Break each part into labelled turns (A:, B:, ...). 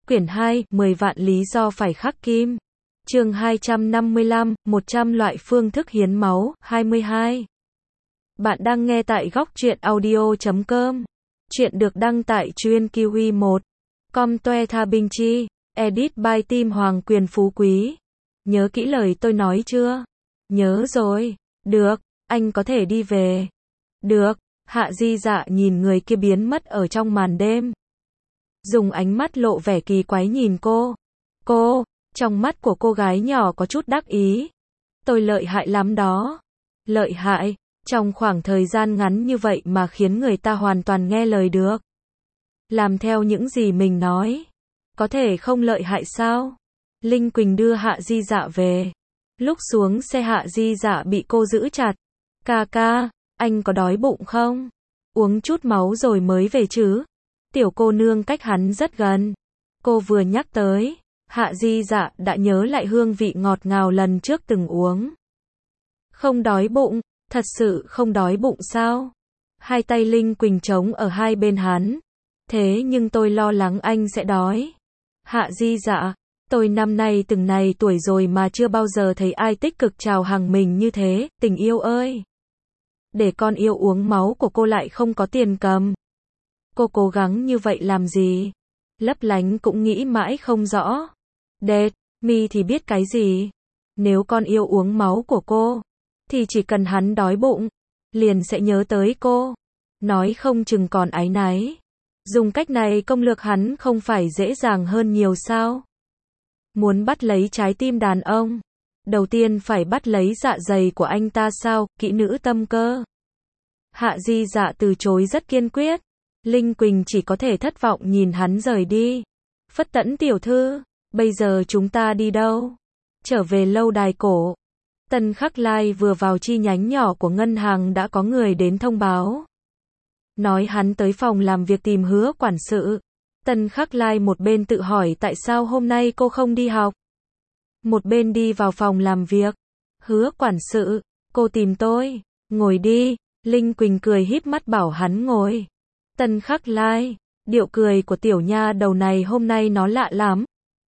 A: Quyển 2, 10 vạn lý do phải khắc kim. Chương 255, 100 loại phương thức hiến máu, 22. Bạn đang nghe tại góc truyện audio.com. Chuyện được đăng tại Chuyên Kiwi 1. Com Toe Tha Binh Chi. Edit by Tim Hoàng Quyền Phú Quý. Nhớ kỹ lời tôi nói chưa? Nhớ rồi. Được, anh có thể đi về. Được. Hạ Di Dạ nhìn người kia biến mất ở trong màn đêm. Dùng ánh mắt lộ vẻ kỳ quái nhìn cô. Trong mắt của cô gái nhỏ có chút đắc ý. Tôi lợi hại lắm đó. Lợi hại, trong khoảng thời gian ngắn như vậy mà khiến người ta hoàn toàn nghe lời được. Làm theo những gì mình nói. Có thể không lợi hại sao? Linh Quỳnh đưa Hạ Di Dạ về. Lúc xuống xe Hạ Di Dạ bị cô giữ chặt. Ca, anh có đói bụng không? Uống chút máu rồi mới về chứ. Tiểu cô nương cách hắn rất gần. Cô vừa nhắc tới, Hạ Di Dạ đã nhớ lại hương vị ngọt ngào lần trước từng uống. Không đói bụng, thật sự không đói bụng sao? Hai tay Linh Quỳnh trống ở hai bên hắn. Thế nhưng tôi lo lắng anh sẽ đói. Hạ Di Dạ, tôi năm nay từng này tuổi rồi mà chưa bao giờ thấy ai tích cực chào hàng mình như thế, tình yêu ơi. Để con yêu uống máu của cô lại không có tiền cầm. Cô cố gắng như vậy làm gì? Lấp lánh cũng nghĩ mãi không rõ. Đệt, mi thì biết cái gì? Nếu con yêu uống máu của cô, thì chỉ cần hắn đói bụng, liền sẽ nhớ tới cô. Nói không chừng còn áy náy. Dùng cách này công lược hắn không phải dễ dàng hơn nhiều sao? Muốn bắt lấy trái tim đàn ông, đầu tiên phải bắt lấy dạ dày của anh ta sao, kỹ nữ tâm cơ. Hạ Di Dạ từ chối rất kiên quyết. Linh Quỳnh chỉ có thể thất vọng nhìn hắn rời đi. Phất Tẫn tiểu thư, bây giờ chúng ta đi đâu? Trở về lâu đài cổ. Tân Khắc Lai vừa vào chi nhánh nhỏ của ngân hàng đã có người đến thông báo. Nói hắn tới phòng làm việc tìm Hứa quản sự. Tân Khắc Lai một bên tự hỏi tại sao hôm nay cô không đi học. Một bên đi vào phòng làm việc. Hứa quản sự, cô tìm tôi. Ngồi đi. Linh Quỳnh cười híp mắt bảo hắn ngồi. Tân Khắc Lai, điệu cười của tiểu nha đầu này hôm nay nó lạ lắm.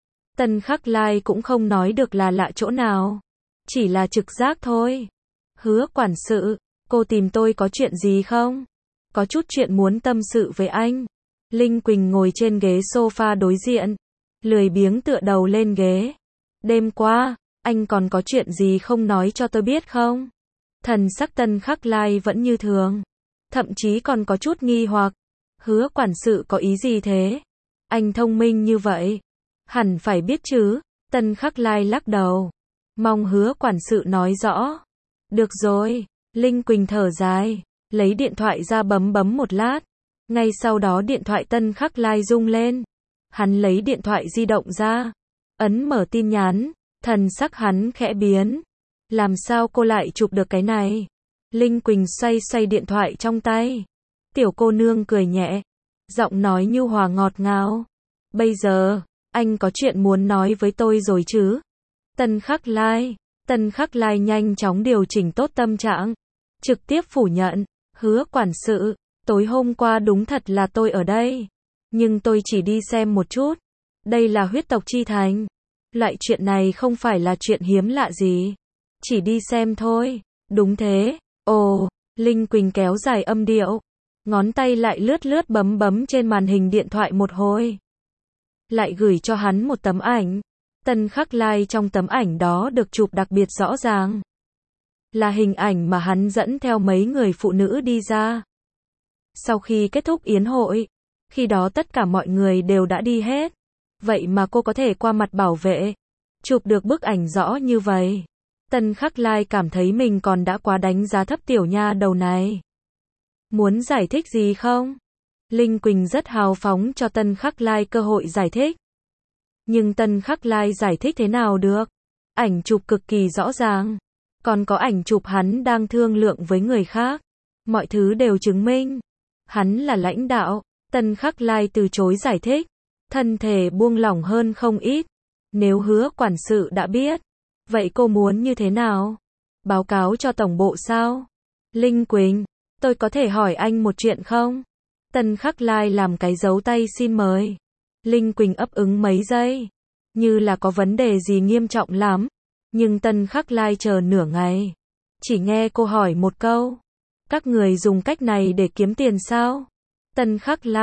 A: Tân Khắc Lai cũng không nói được là lạ chỗ nào. Chỉ là trực giác thôi. Hứa quản sự, cô tìm tôi có chuyện gì không? Có chút chuyện muốn tâm sự với anh. Linh Quỳnh ngồi trên ghế sofa đối diện. Lười biếng tựa đầu lên ghế. Đêm qua, anh còn có chuyện gì không nói cho tôi biết không? Thần sắc Tân Khắc Lai vẫn như thường. Thậm chí còn có chút nghi hoặc. Hứa quản sự có ý gì thế? Anh thông minh như vậy. Hẳn phải biết chứ. Tân Khắc Lai lắc đầu. Mong Hứa quản sự nói rõ. Được rồi. Linh Quỳnh thở dài. Lấy điện thoại ra bấm một lát. Ngay sau đó điện thoại Tân Khắc Lai rung lên. Hắn lấy điện thoại di động ra. Ấn mở tin nhắn. Thần sắc hắn khẽ biến. Làm sao cô lại chụp được cái này? Linh Quỳnh xoay điện thoại trong tay. Tiểu cô nương cười nhẹ. Giọng nói nhu hòa ngọt ngào. Bây giờ, anh có chuyện muốn nói với tôi rồi chứ? Tân Khắc Lai nhanh chóng điều chỉnh tốt tâm trạng. Trực tiếp phủ nhận. Hứa quản sự, tối hôm qua đúng thật là tôi ở đây. Nhưng tôi chỉ đi xem một chút. Đây là huyết tộc chi thành. Loại chuyện này không phải là chuyện hiếm lạ gì. Chỉ đi xem thôi. Đúng thế. Ồ, Linh Quỳnh kéo dài âm điệu. Ngón tay lại lướt bấm trên màn hình điện thoại một hồi. Lại gửi cho hắn một tấm ảnh. Tân Khắc Lai trong tấm ảnh đó được chụp đặc biệt rõ ràng. Là hình ảnh mà hắn dẫn theo mấy người phụ nữ đi ra. Sau khi kết thúc yến hội, khi đó tất cả mọi người đều đã đi hết. Vậy mà cô có thể qua mặt bảo vệ, chụp được bức ảnh rõ như vậy. Tân Khắc Lai cảm thấy mình còn đã quá đánh giá thấp tiểu nha đầu này. Muốn giải thích gì không? Linh Quỳnh rất hào phóng cho Tân Khắc Lai cơ hội giải thích. Nhưng Tân Khắc Lai giải thích thế nào được? Ảnh chụp cực kỳ rõ ràng. Còn có ảnh chụp hắn đang thương lượng với người khác. Mọi thứ đều chứng minh. Hắn là lãnh đạo. Tân Khắc Lai từ chối giải thích. Thân thể buông lỏng hơn không ít. Nếu Hứa quản sự đã biết. Vậy cô muốn như thế nào? Báo cáo cho tổng bộ sao? Linh Quỳnh, tôi có thể hỏi anh một chuyện không? Tân Khắc Lai làm cái dấu tay xin mời. Linh Quỳnh ấp úng mấy giây, như là có vấn đề gì nghiêm trọng lắm. Nhưng Tân Khắc Lai chờ nửa ngày, chỉ nghe cô hỏi một câu. Các người dùng cách này để kiếm tiền sao? Tân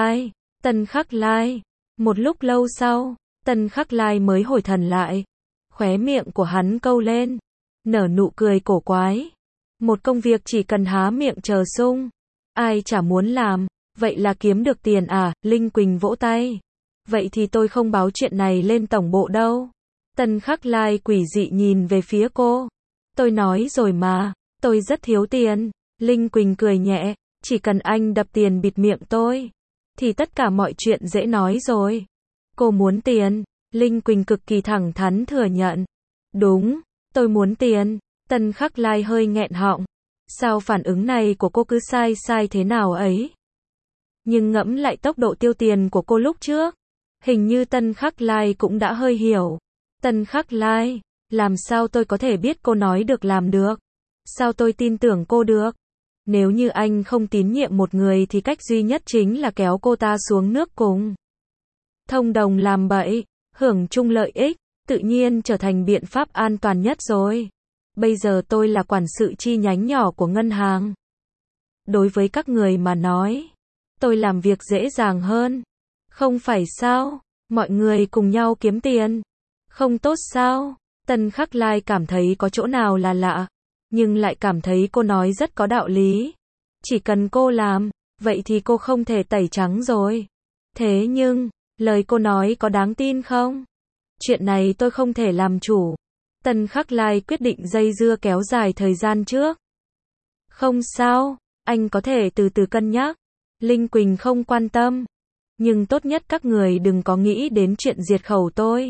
A: Khắc Lai. Một lúc lâu sau, Tân Khắc Lai mới hồi thần lại. Khóe miệng của hắn câu lên, nở nụ cười cổ quái. Một công việc chỉ cần há miệng chờ sung, ai chả muốn làm, vậy là kiếm được tiền à? Linh Quỳnh vỗ tay. Vậy thì tôi không báo chuyện này lên tổng bộ đâu. Tân Khắc Lai quỷ dị nhìn về phía cô. Tôi nói rồi mà, tôi rất thiếu tiền. Linh Quỳnh cười nhẹ, chỉ cần anh đập tiền bịt miệng tôi, thì tất cả mọi chuyện dễ nói rồi. Cô muốn tiền. Linh Quỳnh cực kỳ thẳng thắn thừa nhận. Đúng, tôi muốn tiền. Tân Khắc Lai hơi nghẹn họng. Sao phản ứng này của cô cứ sai thế nào ấy? Nhưng ngẫm lại tốc độ tiêu tiền của cô lúc trước, hình như Tân Khắc Lai cũng đã hơi hiểu. Tân Khắc Lai, làm sao tôi có thể biết cô nói được làm được? Sao tôi tin tưởng cô được? Nếu như anh không tín nhiệm một người thì cách duy nhất chính là kéo cô ta xuống nước cùng. Thông đồng làm bậy, hưởng chung lợi ích, tự nhiên trở thành biện pháp an toàn nhất rồi. Bây giờ tôi là quản sự chi nhánh nhỏ của ngân hàng. Đối với các người mà nói, tôi làm việc dễ dàng hơn. Không phải sao? Mọi người cùng nhau kiếm tiền. Không tốt sao? Tân Khắc Lai cảm thấy có chỗ nào là lạ, nhưng lại cảm thấy cô nói rất có đạo lý. Chỉ cần cô làm, vậy thì cô không thể tẩy trắng rồi. Thế nhưng, lời cô nói có đáng tin không? Chuyện này tôi không thể làm chủ. Tân Khắc Lai quyết định dây dưa kéo dài thời gian trước. Không sao, anh có thể từ từ cân nhắc. Linh Quỳnh không quan tâm. Nhưng tốt nhất các người đừng có nghĩ đến chuyện diệt khẩu tôi.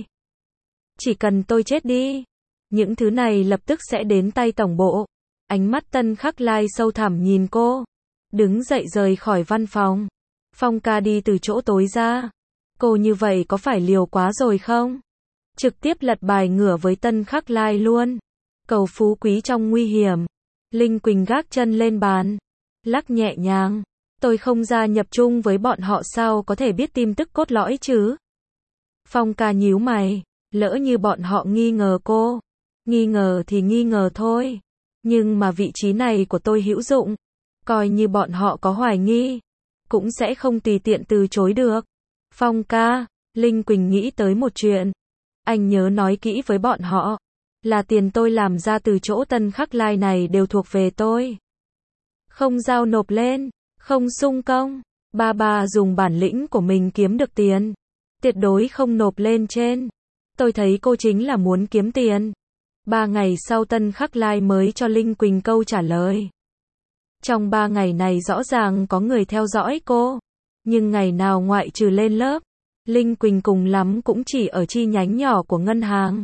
A: Chỉ cần tôi chết đi, những thứ này lập tức sẽ đến tay tổng bộ. Ánh mắt Tân Khắc Lai sâu thẳm nhìn cô. Đứng dậy rời khỏi văn phòng. Phong ca đi từ chỗ tối ra. Cô như vậy có phải liều quá rồi không? Trực tiếp lật bài ngửa với Tân Khắc Lai luôn. Cầu phú quý trong nguy hiểm. Linh Quỳnh gác chân lên bàn, lắc nhẹ nhàng. Tôi không gia nhập chung với bọn họ sao có thể biết tin tức cốt lõi chứ? Phong ca nhíu mày. Lỡ như bọn họ nghi ngờ cô. Nghi ngờ thì nghi ngờ thôi. Nhưng mà vị trí này của tôi hữu dụng. Coi như bọn họ có hoài nghi, cũng sẽ không tùy tiện từ chối được. Phong ca, Linh Quỳnh nghĩ tới một chuyện. Anh nhớ nói kỹ với bọn họ. Là tiền tôi làm ra từ chỗ Tân Khắc Lai này đều thuộc về tôi. Không giao nộp lên, không sung công. Ba dùng bản lĩnh của mình kiếm được tiền. Tuyệt đối không nộp lên trên. Tôi thấy cô chính là muốn kiếm tiền. 3 ngày sau Tân Khắc Lai mới cho Linh Quỳnh câu trả lời. Trong 3 ngày này rõ ràng có người theo dõi cô. Nhưng ngày nào ngoại trừ lên lớp, Linh Quỳnh cùng lắm cũng chỉ ở chi nhánh nhỏ của ngân hàng.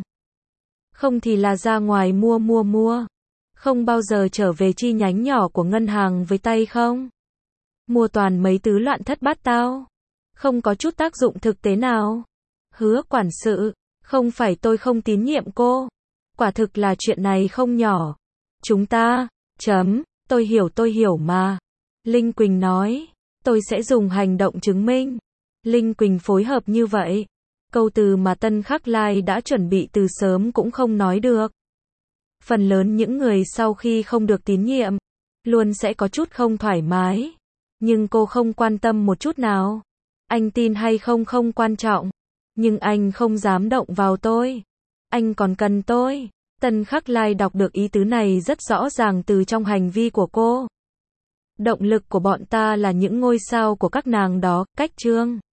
A: Không thì là ra ngoài mua. Không bao giờ trở về chi nhánh nhỏ của ngân hàng với tay không. Mua toàn mấy thứ loạn thất bát tao. Không có chút tác dụng thực tế nào. Hứa quản sự, không phải tôi không tín nhiệm cô. Quả thực là chuyện này không nhỏ. Chúng ta, tôi hiểu mà. Linh Quỳnh nói, tôi sẽ dùng hành động chứng minh. Linh Quỳnh phối hợp như vậy. Câu từ mà Tân Khắc Lai đã chuẩn bị từ sớm cũng không nói được. Phần lớn những người sau khi không được tín nhiệm, luôn sẽ có chút không thoải mái. Nhưng cô không quan tâm một chút nào. Anh tin hay không không quan trọng. Nhưng anh không dám động vào tôi. Anh còn cần tôi. Tân Khắc Lai đọc được ý tứ này rất rõ ràng từ trong hành vi của cô. Động lực của bọn ta là những ngôi sao của các nàng đó, cách chương.